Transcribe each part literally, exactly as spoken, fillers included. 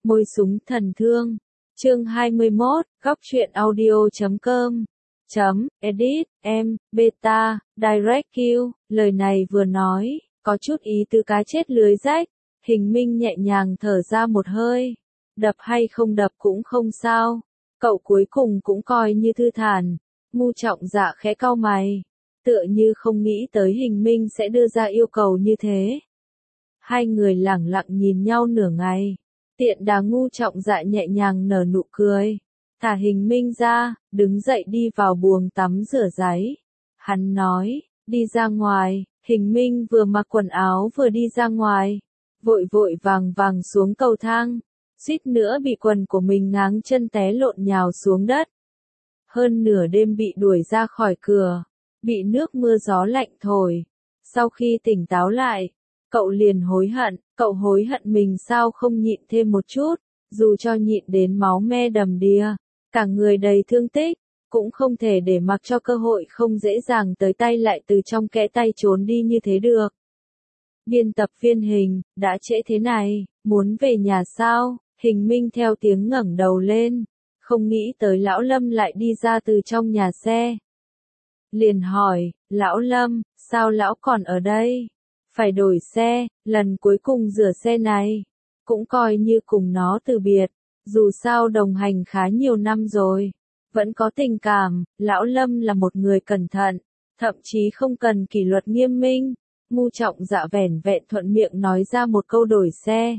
Môi súng thần thương. Chương hai mươi mốt, góc truyện audio chấm com. Chấm, edit, em, beta, direct Q. Lời này vừa nói, có chút ý tứ cá chết lưới rách. Hình Minh nhẹ nhàng thở ra một hơi. Đập hay không đập cũng không sao. Cậu cuối cùng cũng coi như thư thản. Ngu Trọng Dạ khẽ cau mày. Tựa như không nghĩ tới Hình Minh sẽ đưa ra yêu cầu như thế. Hai người lẳng lặng nhìn nhau nửa ngày. Tiện đà Ngu Trọng Dạ nhẹ nhàng nở nụ cười. Thả Hình Minh ra, đứng dậy đi vào buồng tắm rửa ráy. Hắn nói, đi ra ngoài. Hình Minh vừa mặc quần áo vừa đi ra ngoài. Vội vội vàng vàng xuống cầu thang. Suýt nữa bị quần của mình ngáng chân té lộn nhào xuống đất. Hơn nửa đêm bị đuổi ra khỏi cửa. Bị nước mưa gió lạnh thổi. Sau khi tỉnh táo lại, cậu liền hối hận. Cậu hối hận mình sao không nhịn thêm một chút. Dù cho nhịn đến máu me đầm đìa, cả người đầy thương tích, cũng không thể để mặc cho cơ hội không dễ dàng tới tay lại từ trong kẽ tay trốn đi như thế được. Biên tập viên Hình, đã trễ thế này, muốn về nhà sao? Hình Minh theo tiếng ngẩng đầu lên, không nghĩ tới Lão Lâm lại đi ra từ trong nhà xe. Liền hỏi, Lão Lâm, sao Lão còn ở đây? Phải đổi xe, lần cuối cùng rửa xe này, cũng coi như cùng nó từ biệt, dù sao đồng hành khá nhiều năm rồi, vẫn có tình cảm. Lão Lâm là một người cẩn thận, thậm chí không cần kỷ luật nghiêm minh. Ngu Trọng Dạ vẻn vẹn thuận miệng nói ra một câu đổi xe.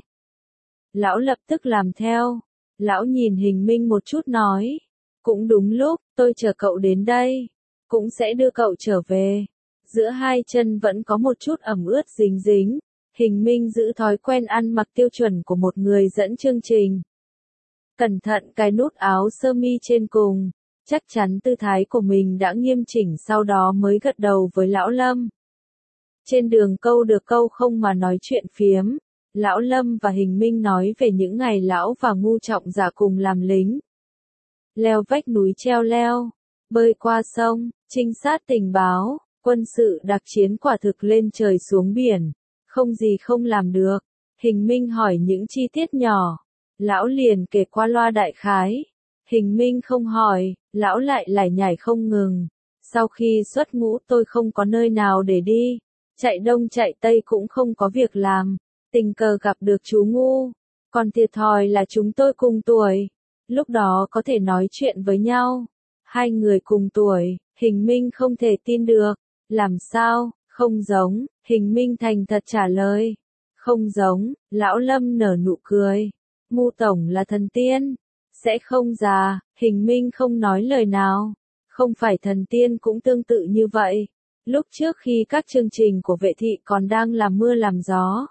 Lão lập tức làm theo. Lão nhìn Hình Minh một chút nói, cũng đúng lúc, tôi chờ cậu đến đây, cũng sẽ đưa cậu trở về. Giữa hai chân vẫn có một chút ẩm ướt dính dính. Hình Minh giữ thói quen ăn mặc tiêu chuẩn của một người dẫn chương trình. Cẩn thận cài nút áo sơ mi trên cùng, chắc chắn tư thái của mình đã nghiêm chỉnh, sau đó mới gật đầu với Lão Lâm. Trên đường câu được câu không mà nói chuyện phiếm, Lão Lâm và Hình Minh nói về những ngày Lão và Ngu Trọng Dạ cùng làm lính. Leo vách núi treo leo, bơi qua sông, trinh sát tình báo, quân sự đặc chiến, quả thực lên trời xuống biển, không gì không làm được. Hình Minh hỏi những chi tiết nhỏ, Lão liền kể qua loa đại khái. Hình Minh không hỏi, Lão lại lải nhải không ngừng. Sau khi xuất ngũ tôi không có nơi nào để đi, chạy đông chạy tây cũng không có việc làm, tình cờ gặp được chú Ngu, còn thiệt thòi là chúng tôi cùng tuổi, lúc đó có thể nói chuyện với nhau. Hai người cùng tuổi, Hình Minh không thể tin được. Làm sao, không giống? Hình Minh thành thật trả lời. Không giống. Lão Lâm nở nụ cười. Ngu tổng là thần tiên, sẽ không già. Hình Minh không nói lời nào. Không phải thần tiên cũng tương tự như vậy. Lúc trước khi các chương trình của vệ thị còn đang làm mưa làm gió,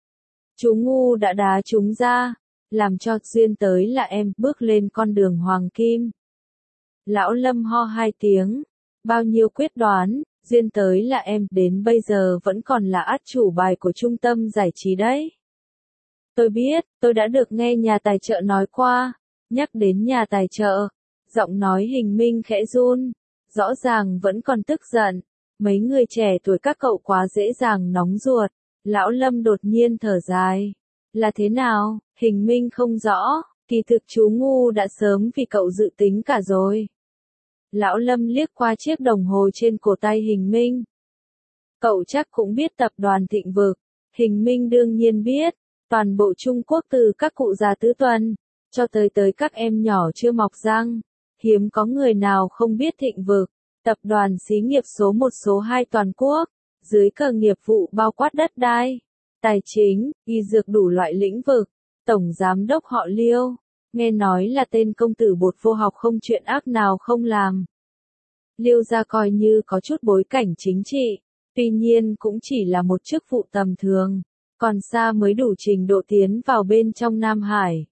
chú Ngu đã đá chúng ra, làm cho duyên tới là em bước lên con đường hoàng kim. Lão Lâm ho hai tiếng. Bao nhiêu quyết đoán, duyên tới là em, đến bây giờ vẫn còn là át chủ bài của trung tâm giải trí đấy. Tôi biết, tôi đã được nghe nhà tài trợ nói qua. Nhắc đến nhà tài trợ, giọng nói Hình Minh khẽ run, rõ ràng vẫn còn tức giận. Mấy người trẻ tuổi các cậu quá dễ dàng nóng ruột. Lão Lâm đột nhiên thở dài. Là thế nào? Hình Minh không rõ, kỳ thực chú Ngu đã sớm vì cậu dự tính cả rồi. Lão Lâm liếc qua chiếc đồng hồ trên cổ tay Hình Minh. Cậu chắc cũng biết tập đoàn Thịnh Vực. Hình Minh đương nhiên biết, toàn bộ Trung Quốc từ các cụ già tứ tuần, cho tới tới các em nhỏ chưa mọc răng. Hiếm có người nào không biết Thịnh Vực, tập đoàn xí nghiệp số một số hai toàn quốc, dưới cờ nghiệp vụ bao quát đất đai, tài chính, y dược đủ loại lĩnh vực. Tổng giám đốc họ Liêu, nghe nói là tên công tử bột vô học, không chuyện ác nào không làm. Liêu gia coi như có chút bối cảnh chính trị, tuy nhiên cũng chỉ là một chức vụ tầm thường, còn xa mới đủ trình độ tiến vào bên trong Nam Hải.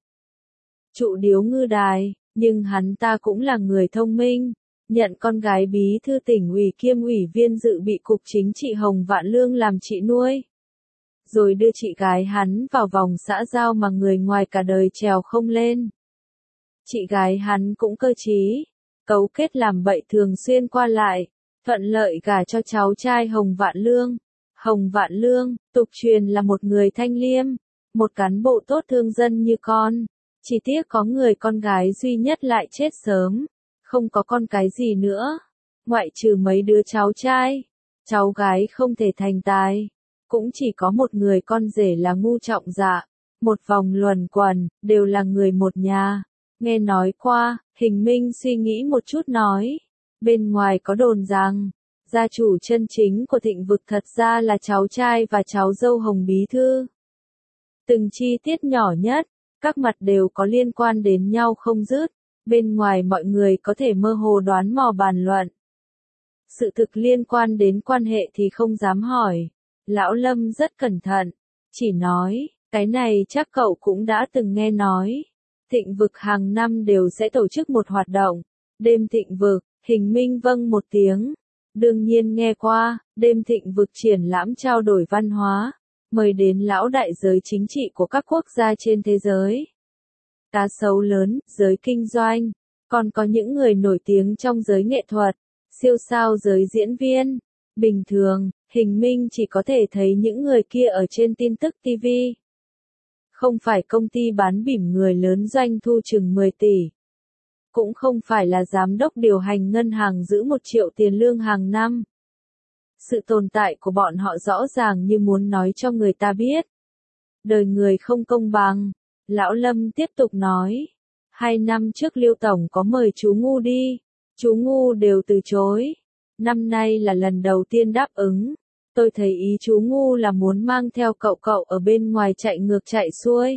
Trụ điếu ngư đài, nhưng hắn ta cũng là người thông minh, nhận con gái bí thư tỉnh ủy kiêm ủy viên dự bị cục chính trị Hồng Vạn Lương làm chị nuôi. Rồi đưa chị gái hắn vào vòng xã giao mà người ngoài cả đời trèo không lên. Chị gái hắn cũng cơ trí, cấu kết làm bậy thường xuyên qua lại, thuận lợi gả cho cháu trai Hồng Vạn Lương. Hồng Vạn Lương, tục truyền là một người thanh liêm, Một cán bộ tốt thương dân như con. Chỉ tiếc có người con gái duy nhất lại chết sớm. Không có con cái gì nữa. Ngoại trừ mấy đứa cháu trai. Cháu gái không thể thành tài. Cũng chỉ có một người con rể là Ngu Trọng Dạ. Một vòng luẩn quẩn, đều là người một nhà. Nghe nói qua, Hình Minh suy nghĩ một chút nói. Bên ngoài có đồn rằng, gia chủ chân chính của Thịnh Vực thật ra là cháu trai và cháu dâu Hồng Bí Thư. Từng chi tiết nhỏ nhất, các mặt đều có liên quan đến nhau không dứt. Bên ngoài mọi người có thể mơ hồ đoán mò bàn luận. Sự thực liên quan đến quan hệ thì không dám hỏi. Lão Lâm rất cẩn thận, chỉ nói, cái này chắc cậu cũng đã từng nghe nói. Thịnh Vực hàng năm đều sẽ tổ chức một hoạt động, đêm Thịnh Vực. Hình Minh vâng một tiếng. Đương nhiên nghe qua, đêm Thịnh Vực triển lãm trao đổi văn hóa, mời đến lão đại giới chính trị của các quốc gia trên thế giới. Cá sấu lớn, giới kinh doanh, còn có những người nổi tiếng trong giới nghệ thuật, siêu sao giới diễn viên. Bình thường, Hình Minh chỉ có thể thấy những người kia ở trên tin tức ti vi. Không phải công ty bán bỉm người lớn doanh thu chừng mười tỷ. Cũng không phải là giám đốc điều hành ngân hàng giữ một triệu tiền lương hàng năm. Sự tồn tại của bọn họ rõ ràng như muốn nói cho người ta biết. Đời người không công bằng. Lão Lâm tiếp tục nói. Hai năm trước Liêu Tổng có mời chú Ngu đi. Chú Ngu đều từ chối. Năm nay là lần đầu tiên đáp ứng. Tôi thấy ý chú Ngu là muốn mang theo cậu cậu ở bên ngoài chạy ngược chạy xuôi.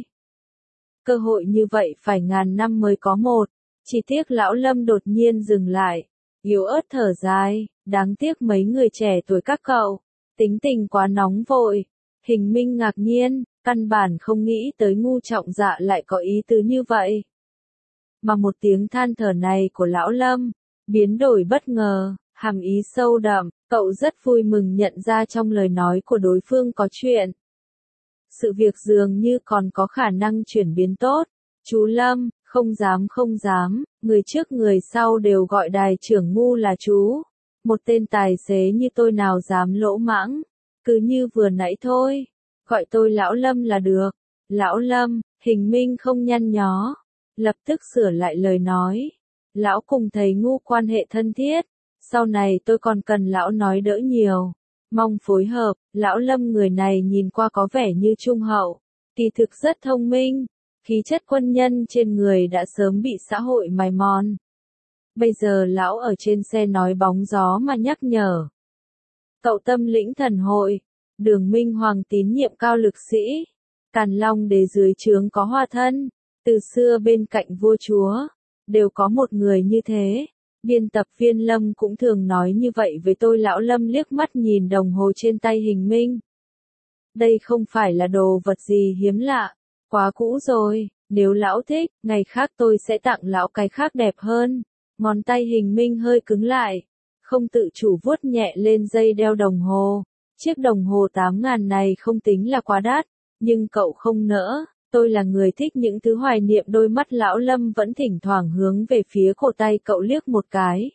Cơ hội như vậy phải ngàn năm mới có một. Chỉ tiếc Lão Lâm đột nhiên dừng lại. Yếu ớt thở dài. Đáng tiếc mấy người trẻ tuổi các cậu. Tính tình quá nóng vội. Hình Minh ngạc nhiên. Căn bản không nghĩ tới Ngu Trọng Dạ lại có ý tứ như vậy. Mà một tiếng than thở này của Lão Lâm. Biến đổi bất ngờ. Hàm ý sâu đậm. Cậu rất vui mừng nhận ra trong lời nói của đối phương có chuyện. Sự việc dường như còn có khả năng chuyển biến tốt. Chú Lâm, không dám không dám, người trước người sau đều gọi đài trưởng Ngu là chú. Một tên tài xế như tôi nào dám lỗ mãng. Cứ như vừa nãy thôi. Gọi tôi Lão Lâm là được. Lão Lâm, Hình Minh không nhăn nhó. Lập tức sửa lại lời nói. Lão cùng thầy Ngu quan hệ thân thiết. Sau này tôi còn cần lão nói đỡ nhiều. Mong phối hợp. Lão Lâm người này nhìn qua có vẻ như trung hậu. Kỳ thực rất thông minh. Khí chất quân nhân trên người đã sớm bị xã hội mài mòn. Bây giờ lão ở trên xe nói bóng gió mà nhắc nhở. Cậu tâm lĩnh thần hội. Đường Minh Hoàng tín nhiệm cao lực sĩ. Càn Long đế dưới trướng có hoa thân. Từ xưa bên cạnh vua chúa. Đều có một người như thế. Biên tập viên Lâm cũng thường nói như vậy với tôi. Lão Lâm liếc mắt nhìn đồng hồ trên tay Hình Minh. Đây không phải là đồ vật gì hiếm lạ. Quá cũ rồi. Nếu lão thích, ngày khác tôi sẽ tặng lão cái khác đẹp hơn. Ngón tay Hình Minh hơi cứng lại. Không tự chủ vuốt nhẹ lên dây đeo đồng hồ. Chiếc đồng hồ tám ngàn này không tính là quá đắt. Nhưng cậu không nỡ. Tôi là người thích những thứ hoài niệm. Đôi mắt Lão Lâm vẫn thỉnh thoảng hướng về phía cổ tay cậu liếc một cái.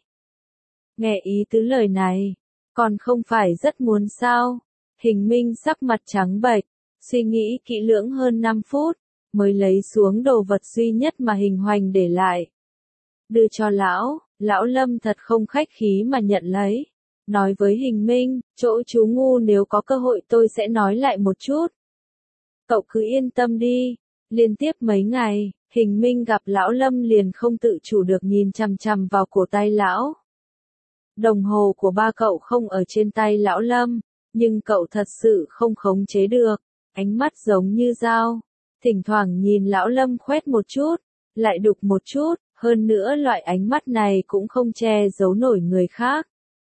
Nghe ý tứ lời này. Còn không phải rất muốn sao. Hình Minh sắc mặt trắng bệch. Suy nghĩ kỹ lưỡng hơn năm phút. Mới lấy xuống đồ vật duy nhất mà Hình Hoành để lại. Đưa cho lão. Lão Lâm thật không khách khí mà nhận lấy. Nói với Hình Minh, chỗ chú Ngu nếu có cơ hội tôi sẽ nói lại một chút. Cậu cứ yên tâm đi. Liên tiếp mấy ngày, Hình Minh gặp Lão Lâm liền không tự chủ được nhìn chằm chằm vào cổ tay lão. Đồng hồ của ba cậu không ở trên tay Lão Lâm, nhưng cậu thật sự không khống chế được. Ánh mắt giống như dao. Thỉnh thoảng nhìn Lão Lâm khoét một chút, lại đục một chút, hơn nữa loại ánh mắt này cũng không che giấu nổi người khác.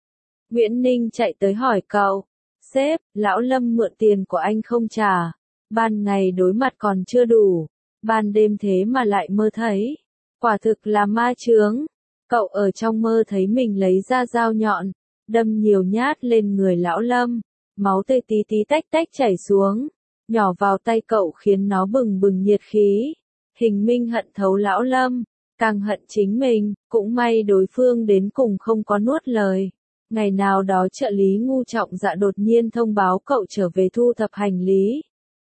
Nguyễn Ninh chạy tới hỏi cậu. Sếp, Lão Lâm mượn tiền của anh không trả. Ban ngày đối mặt còn chưa đủ. Ban đêm thế mà lại mơ thấy. Quả thực là ma chướng. Cậu ở trong mơ thấy mình lấy ra dao nhọn. Đâm nhiều nhát lên người Lão Lâm. Máu tươi tí tí tách tách chảy xuống. Nhỏ vào tay cậu khiến nó bừng bừng nhiệt khí. Hình Minh hận thấu Lão Lâm. Càng hận chính mình. Cũng may đối phương đến cùng không có nuốt lời. Ngày nào đó trợ lý Ngu Trọng Dạ đột nhiên thông báo cậu trở về thu thập hành lý.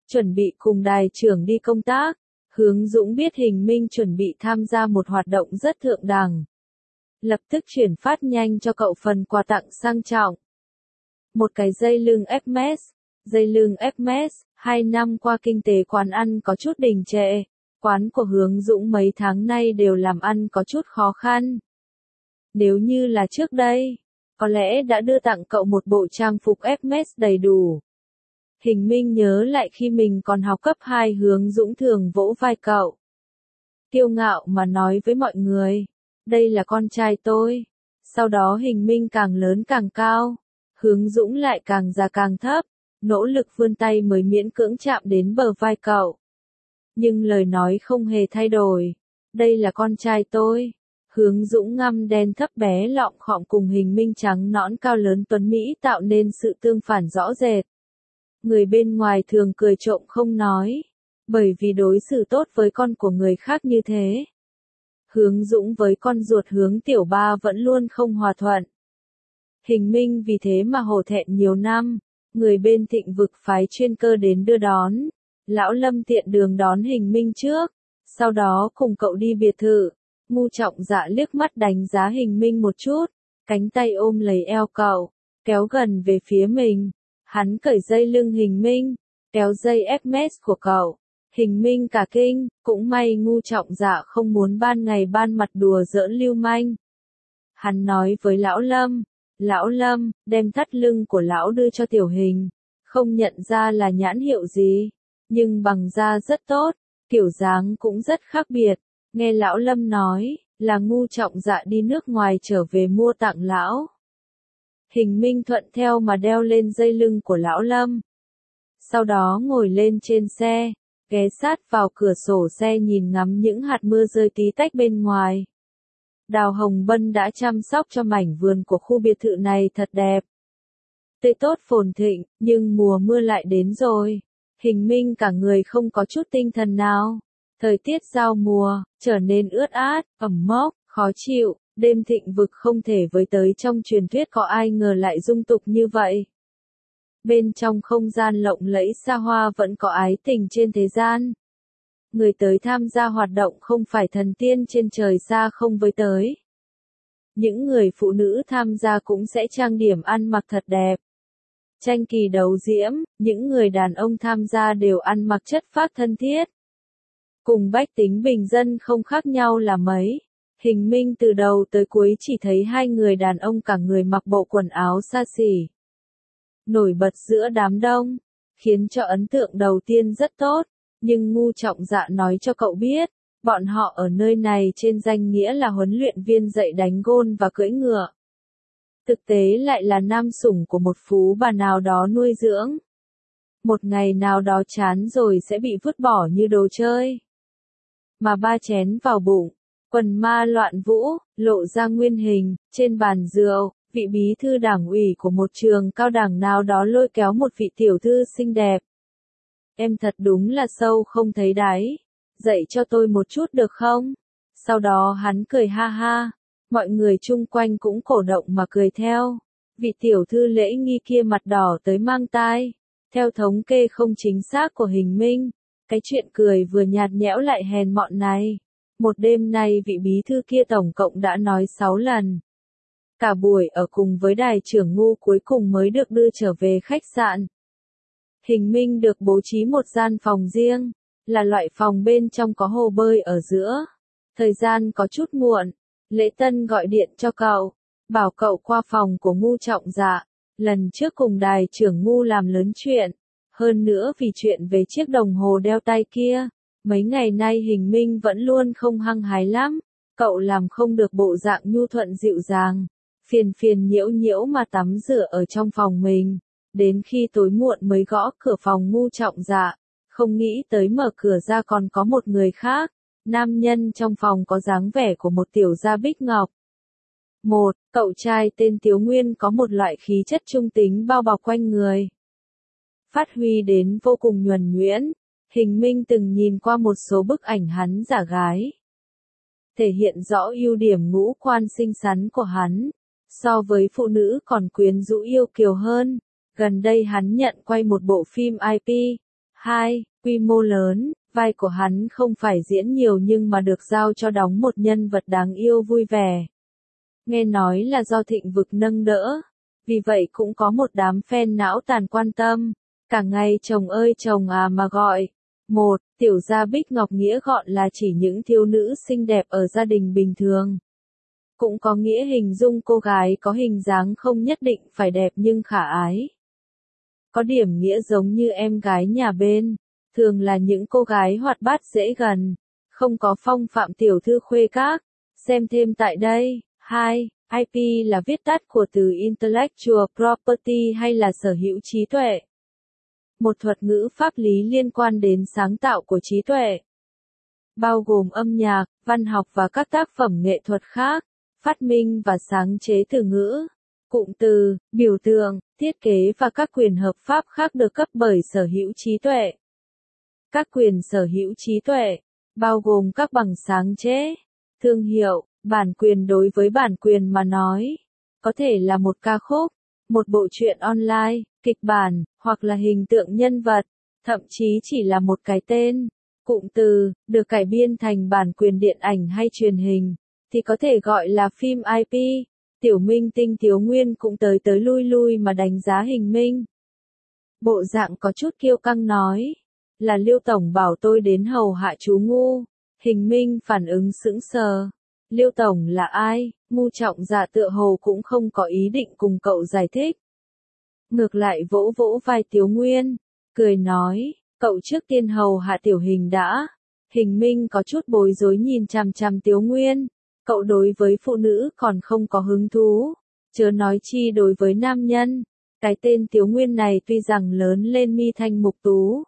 chuẩn bị cùng đài trưởng đi công tác. Hướng Dũng biết Hình Minh chuẩn bị tham gia một hoạt động rất thượng đẳng. Lập tức chuyển phát nhanh cho cậu phần quà tặng sang trọng. Một cái dây lưng Hermes. Dây lưng Hermes, hai năm qua kinh tế quán ăn có chút đình trệ. Quán của Hướng Dũng mấy tháng nay đều làm ăn có chút khó khăn. Nếu như là trước đây, có lẽ đã đưa tặng cậu một bộ trang phục Hermes đầy đủ. Hình Minh nhớ lại khi mình còn học cấp hai, Hướng Dũng thường vỗ vai cậu. Kiêu ngạo mà nói với mọi người, đây là con trai tôi. Sau đó Hình Minh càng lớn càng cao, Hướng Dũng lại càng già càng thấp, nỗ lực vươn tay mới miễn cưỡng chạm đến bờ vai cậu. Nhưng lời nói không hề thay đổi, đây là con trai tôi. Hướng Dũng ngăm đen thấp bé lọng khọm cùng Hình Minh trắng nõn cao lớn tuấn Mỹ tạo nên sự tương phản rõ rệt. Người bên ngoài thường cười trộm không nói, bởi vì đối xử tốt với con của người khác như thế. Hướng Dũng với con ruột Hướng Tiểu Ba vẫn luôn không hòa thuận. Hình Minh vì thế mà hổ thẹn nhiều năm, người bên Thịnh Vực phái chuyên cơ đến đưa đón. Lão Lâm tiện đường đón Hình Minh trước, sau đó cùng cậu đi biệt thự. Ngu Trọng Dạ liếc mắt đánh giá Hình Minh một chút, cánh tay ôm lấy eo cậu, kéo gần về phía mình. Hắn cởi dây lưng Hình Minh, kéo dây Hermes của cậu. Hình Minh cả kinh, cũng may Ngu Trọng Dạ không muốn ban ngày ban mặt đùa giỡn lưu manh. Hắn nói với Lão Lâm, Lão Lâm, đem thắt lưng của Lão đưa cho Tiểu Hình, không nhận ra là nhãn hiệu gì, nhưng bằng da rất tốt, kiểu dáng cũng rất khác biệt. Nghe Lão Lâm nói, là Ngu Trọng Dạ đi nước ngoài trở về mua tặng Lão. Hình Minh thuận theo mà đeo lên dây lưng của Lão Lâm. Sau đó ngồi lên trên xe, ghé sát vào cửa sổ xe nhìn ngắm những hạt mưa rơi tí tách bên ngoài. Đào Hồng Bân đã chăm sóc cho mảnh vườn của khu biệt thự này thật đẹp. Tươi tốt phồn thịnh, nhưng mùa mưa lại đến rồi. Hình Minh cả người không có chút tinh thần nào. Thời tiết giao mùa, trở nên ướt át, ẩm mốc, khó chịu. Đêm Thịnh Vực không thể với tới, trong truyền thuyết có ai ngờ lại dung tục như vậy. Bên trong không gian lộng lẫy xa hoa vẫn có ái tình trên thế gian. Người tới tham gia hoạt động không phải thần tiên trên trời xa không với tới. Những người phụ nữ tham gia cũng sẽ trang điểm ăn mặc thật đẹp. Tranh kỳ đấu diễm, những người đàn ông tham gia đều ăn mặc chất phác thân thiết. Cùng bách tính bình dân không khác nhau là mấy. Hình Minh từ đầu tới cuối chỉ thấy hai người đàn ông cả người mặc bộ quần áo xa xỉ. Nổi bật giữa đám đông, khiến cho ấn tượng đầu tiên rất tốt, nhưng Ngu Trọng Dạ nói cho cậu biết, bọn họ ở nơi này trên danh nghĩa là huấn luyện viên dạy đánh gôn và cưỡi ngựa. Thực tế lại là nam sủng của một phú bà nào đó nuôi dưỡng. Một ngày nào đó chán rồi sẽ bị vứt bỏ như đồ chơi. Mà ba chén vào bụng, quần ma loạn vũ, lộ ra nguyên hình, trên bàn rượu, vị bí thư đảng ủy của một trường cao đẳng nào đó lôi kéo một vị tiểu thư xinh đẹp. Em thật đúng là sâu không thấy đáy, dạy cho tôi một chút được không? Sau đó hắn cười ha ha, mọi người chung quanh cũng cổ động mà cười theo. Vị tiểu thư lễ nghi kia mặt đỏ tới mang tai. Theo thống kê không chính xác của Hình Minh, cái chuyện cười vừa nhạt nhẽo lại hèn mọn này, một đêm nay vị bí thư kia tổng cộng đã nói sáu lần. Cả buổi ở cùng với đài trưởng Ngu cuối cùng mới được đưa trở về khách sạn. Hình Minh được bố trí một gian phòng riêng, là loại phòng bên trong có hồ bơi ở giữa. Thời gian có chút muộn, Lễ Tân gọi điện cho cậu, bảo cậu qua phòng của Ngu Trọng Dạ. Lần trước cùng đài trưởng Ngu làm lớn chuyện, hơn nữa vì chuyện về chiếc đồng hồ đeo tay kia, mấy ngày nay Hình Minh vẫn luôn không hăng hái lắm, cậu làm không được bộ dạng nhu thuận dịu dàng, phiền phiền nhiễu nhiễu mà tắm rửa ở trong phòng mình, đến khi tối muộn mới gõ cửa phòng Ngu Trọng Dạ, không nghĩ tới mở cửa ra còn có một người khác, nam nhân trong phòng có dáng vẻ của một tiểu gia bích ngọc. Một, cậu trai tên Tiếu Nguyên có một loại khí chất trung tính bao bọc quanh người. Phát huy đến vô cùng nhuần nhuyễn, Hình Minh từng nhìn qua một số bức ảnh hắn giả gái. Thể hiện rõ ưu điểm ngũ quan xinh xắn của hắn, so với phụ nữ còn quyến rũ yêu kiều hơn. Gần đây hắn nhận quay một bộ phim i pê, hai. Quy mô lớn, vai của hắn không phải diễn nhiều nhưng mà được giao cho đóng một nhân vật đáng yêu vui vẻ. Nghe nói là do Thịnh Vực nâng đỡ, vì vậy cũng có một đám fan não tàn quan tâm, cả ngày chồng ơi chồng à mà gọi. Một, tiểu gia Bích Ngọc nghĩa gọn là chỉ những thiếu nữ xinh đẹp ở gia đình bình thường. Cũng có nghĩa hình dung cô gái có hình dáng không nhất định phải đẹp nhưng khả ái. Có điểm nghĩa giống như em gái nhà bên, thường là những cô gái hoạt bát dễ gần, không có phong phạm tiểu thư khuê các. Xem thêm tại đây. Hai. i pê là viết tắt của từ Intellectual Property hay là sở hữu trí tuệ. Một thuật ngữ pháp lý liên quan đến sáng tạo của trí tuệ, bao gồm âm nhạc, văn học và các tác phẩm nghệ thuật khác, phát minh và sáng chế từ ngữ, cụm từ, biểu tượng, thiết kế và các quyền hợp pháp khác được cấp bởi sở hữu trí tuệ. Các quyền sở hữu trí tuệ, bao gồm các bằng sáng chế, thương hiệu, bản quyền. Đối với bản quyền mà nói, có thể là một ca khúc, một bộ truyện online, kịch bản, hoặc là hình tượng nhân vật, thậm chí chỉ là một cái tên, cụm từ, được cải biên thành bản quyền điện ảnh hay truyền hình, thì có thể gọi là phim i pê. Tiểu minh tinh Thiếu Nguyên cũng tới tới lui lui mà đánh giá Hình Minh. Bộ dạng có chút kiêu căng nói, là Liêu Tổng bảo tôi đến hầu hạ chú ngu. Hình Minh phản ứng sững sờ. Liêu Tổng là ai? Ngu Trọng Dạ tựa hồ cũng không có ý định cùng cậu giải thích. Ngược lại vỗ vỗ vai Thiếu Nguyên, cười nói, cậu trước tiên hầu hạ Tiểu Hình đã. Hình Minh có chút bối rối nhìn chằm chằm Thiếu Nguyên. Cậu đối với phụ nữ còn không có hứng thú, chớ nói chi đối với nam nhân. Cái tên Thiếu Nguyên này tuy rằng lớn lên mi thanh mục tú,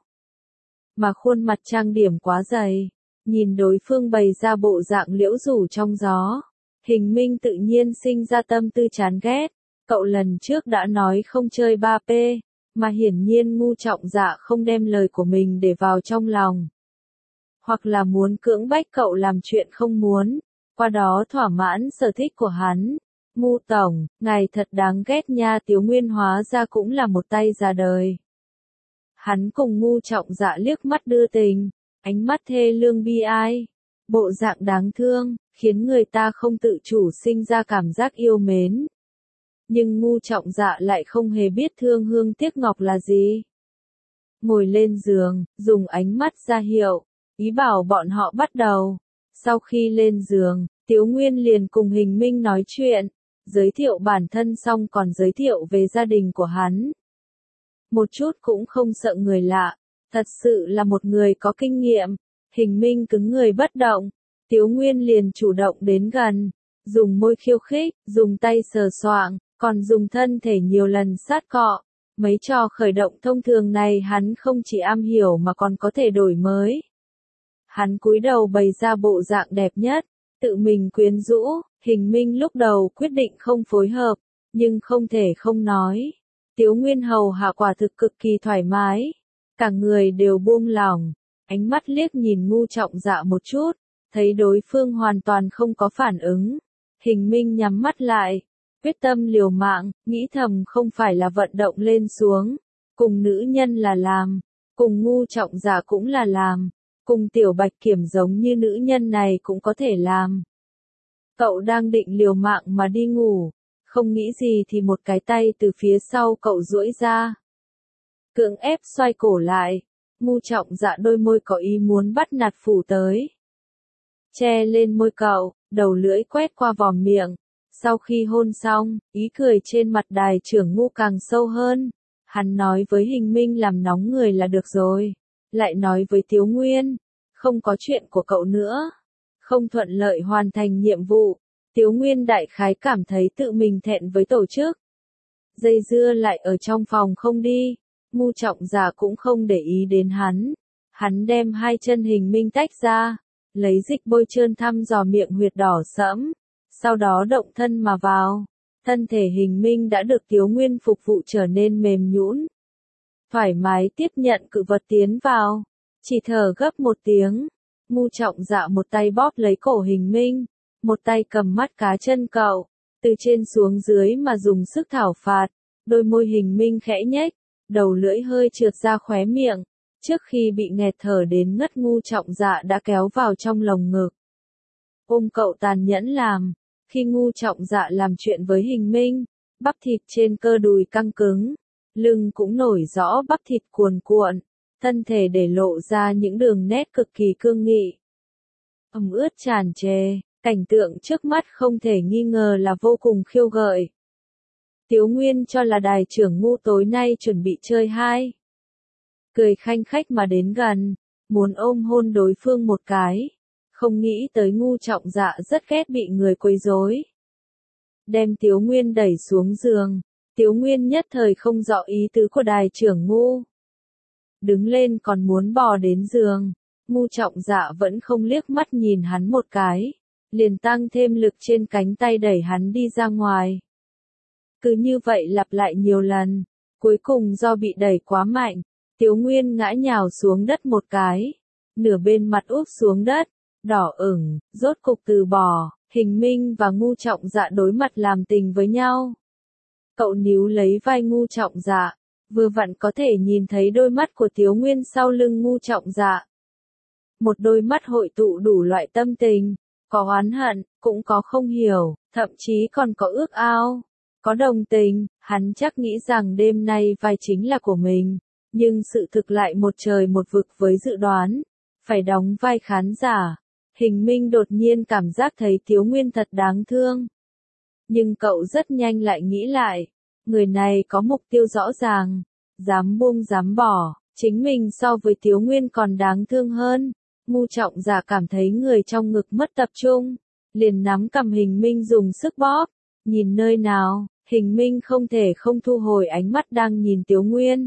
mà khuôn mặt trang điểm quá dày, nhìn đối phương bày ra bộ dạng liễu rủ trong gió, Hình Minh tự nhiên sinh ra tâm tư chán ghét. Cậu lần trước đã nói không chơi ba P, mà hiển nhiên Ngu Trọng Dạ không đem lời của mình để vào trong lòng, hoặc là muốn cưỡng bách cậu làm chuyện không muốn, qua đó thỏa mãn sở thích của hắn. Ngu Tổng, ngài thật đáng ghét nha. Thiếu Nguyên hóa ra cũng là một tay già đời. Hắn cùng Ngu Trọng Dạ liếc mắt đưa tình, ánh mắt thê lương bi ai, bộ dạng đáng thương, khiến người ta không tự chủ sinh ra cảm giác yêu mến. Nhưng Ngu Trọng Dạ lại không hề biết thương hương tiếc ngọc là gì. Ngồi lên giường, dùng ánh mắt ra hiệu, ý bảo bọn họ bắt đầu. Sau khi lên giường, Thiếu Nguyên liền cùng Hình Minh nói chuyện, giới thiệu bản thân xong còn giới thiệu về gia đình của hắn. Một chút cũng không sợ người lạ, thật sự là một người có kinh nghiệm. Hình Minh cứng người bất động, Thiếu Nguyên liền chủ động đến gần, dùng môi khiêu khích, dùng tay sờ soạng, còn dùng thân thể nhiều lần sát cọ. Mấy trò khởi động thông thường này hắn không chỉ am hiểu mà còn có thể đổi mới. Hắn cúi đầu bày ra bộ dạng đẹp nhất, tự mình quyến rũ. Hình Minh lúc đầu quyết định không phối hợp, nhưng không thể không nói. Thiếu Nguyên hầu hạ quả thực cực kỳ thoải mái, cả người đều buông lỏng, ánh mắt liếc nhìn Ngu Trọng Dạ một chút, thấy đối phương hoàn toàn không có phản ứng. Hình Minh nhắm mắt lại, quyết tâm liều mạng, nghĩ thầm không phải là vận động lên xuống, cùng nữ nhân là làm, cùng Ngu Trọng Dạ cũng là làm, cùng Tiểu Bạch Kiểm giống như nữ nhân này cũng có thể làm. Cậu đang định liều mạng mà đi ngủ, không nghĩ gì thì một cái tay từ phía sau cậu duỗi ra, cưỡng ép xoay cổ lại. Ngu Trọng Dạ đôi môi có ý muốn bắt nạt phủ tới, che lên môi cậu, đầu lưỡi quét qua vòm miệng. Sau khi hôn xong, ý cười trên mặt đài trưởng Ngu càng sâu hơn. Hắn nói với Hình Minh làm nóng người là được rồi, lại nói với Thiếu Nguyên, không có chuyện của cậu nữa, không thuận lợi hoàn thành nhiệm vụ. Thiếu Nguyên đại khái cảm thấy tự mình thẹn với tổ chức, dây dưa lại ở trong phòng không đi. Ngu Trọng Dạ cũng không để ý đến hắn, hắn đem hai chân Hình Minh tách ra, lấy dịch bôi trơn thăm dò miệng huyệt đỏ sẫm, sau đó động thân mà vào. Thân thể Hình Minh đã được Thiếu Nguyên phục vụ trở nên mềm nhũn, thoải mái tiếp nhận cự vật tiến vào, chỉ thở gấp một tiếng. Ngu Trọng Dạ một tay bóp lấy cổ Hình Minh, một tay cầm mắt cá chân cậu, từ trên xuống dưới mà dùng sức thảo phạt. Đôi môi Hình Minh khẽ nhếch, đầu lưỡi hơi trượt ra khóe miệng, Trước khi bị nghẹt thở đến ngất, Ngu Trọng Dạ đã kéo vào trong lồng ngực. Ôm cậu tàn nhẫn làm. Khi Ngu Trọng Dạ làm chuyện với Hình Minh, bắp thịt trên cơ đùi căng cứng, lưng cũng nổi rõ bắp thịt cuồn cuộn, thân thể để lộ ra những đường nét cực kỳ cương nghị. Ẩm ướt tràn trề, cảnh tượng trước mắt không thể nghi ngờ là vô cùng khiêu gợi. Tiếu Nguyên cho là đài trưởng Ngu tối nay chuẩn bị chơi hai. Cười khanh khách mà đến gần, muốn ôm hôn đối phương một cái. Không nghĩ tới Ngu Trọng Dạ rất ghét bị người quấy rối. Đem Tiếu Nguyên đẩy xuống giường, Tiếu Nguyên nhất thời không rõ ý tứ của đài trưởng Ngu. Đứng lên còn muốn bò đến giường, Ngu Trọng Dạ vẫn không liếc mắt nhìn hắn một cái, liền tăng thêm lực trên cánh tay đẩy hắn đi ra ngoài. Cứ như vậy lặp lại nhiều lần, cuối cùng do bị đẩy quá mạnh, Tiếu Nguyên ngã nhào xuống đất một cái, nửa bên mặt úp xuống đất, đỏ ửng, rốt cục từ bỏ. Hình Minh và Ngu Trọng Dạ đối mặt làm tình với nhau. Cậu níu lấy vai Ngu Trọng Dạ, vừa vặn có thể nhìn thấy đôi mắt của Tiếu Nguyên sau lưng Ngu Trọng Dạ. Một đôi mắt hội tụ đủ loại tâm tình, có oán hận, cũng có không hiểu, thậm chí còn có ước ao, có đồng tình. Hắn chắc nghĩ rằng đêm nay vai chính là của mình, nhưng sự thực lại một trời một vực với dự đoán, phải đóng vai khán giả. Hình Minh đột nhiên cảm giác thấy Tiếu Nguyên thật đáng thương. Nhưng cậu rất nhanh lại nghĩ lại, người này có mục tiêu rõ ràng, dám buông dám bỏ, chính mình so với Tiếu Nguyên còn đáng thương hơn. Ngu Trọng Dạ cảm thấy người trong ngực mất tập trung, liền nắm cầm Hình Minh dùng sức bóp, nhìn nơi nào, Hình Minh không thể không thu hồi ánh mắt đang nhìn Tiếu Nguyên.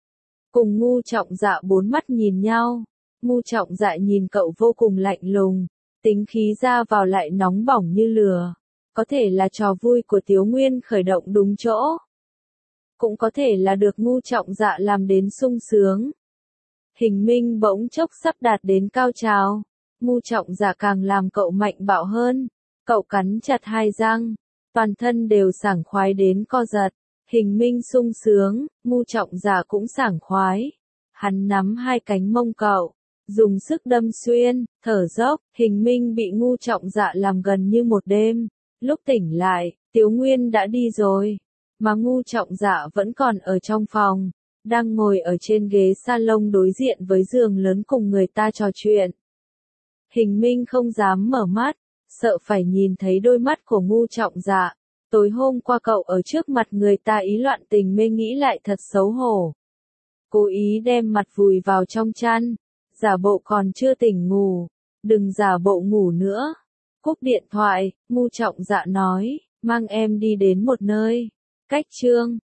Cùng Ngu Trọng Dạ bốn mắt nhìn nhau. Ngu Trọng Dạ nhìn cậu vô cùng lạnh lùng, tính khí ra vào lại nóng bỏng như lửa. Có thể là trò vui của Tiếu Nguyên khởi động đúng chỗ. Cũng có thể là được Ngu Trọng Dạ làm đến sung sướng. Hình Minh bỗng chốc sắp đạt đến cao trào. Ngu Trọng Dạ càng làm cậu mạnh bạo hơn. Cậu cắn chặt hai răng, toàn thân đều sảng khoái đến co giật. Hình Minh sung sướng, Ngu Trọng Dạ cũng sảng khoái. Hắn nắm hai cánh mông cậu, dùng sức đâm xuyên, thở dốc. Hình Minh bị Ngu Trọng Dạ làm gần như một đêm. Lúc tỉnh lại, Tiếu Nguyên đã đi rồi, mà Ngu Trọng Dạ vẫn còn ở trong phòng, đang ngồi ở trên ghế salon đối diện với giường lớn cùng người ta trò chuyện. Hình Minh không dám mở mắt, sợ phải nhìn thấy đôi mắt của Ngu Trọng Dạ. Tối hôm qua cậu ở trước mặt người ta ý loạn tình mê, nghĩ lại thật xấu hổ. Cố ý đem mặt vùi vào trong chăn, giả bộ còn chưa tỉnh ngủ, đừng giả bộ ngủ nữa. Cúp điện thoại, Ngu Trọng Dạ nói, mang em đi đến một nơi, cách Trương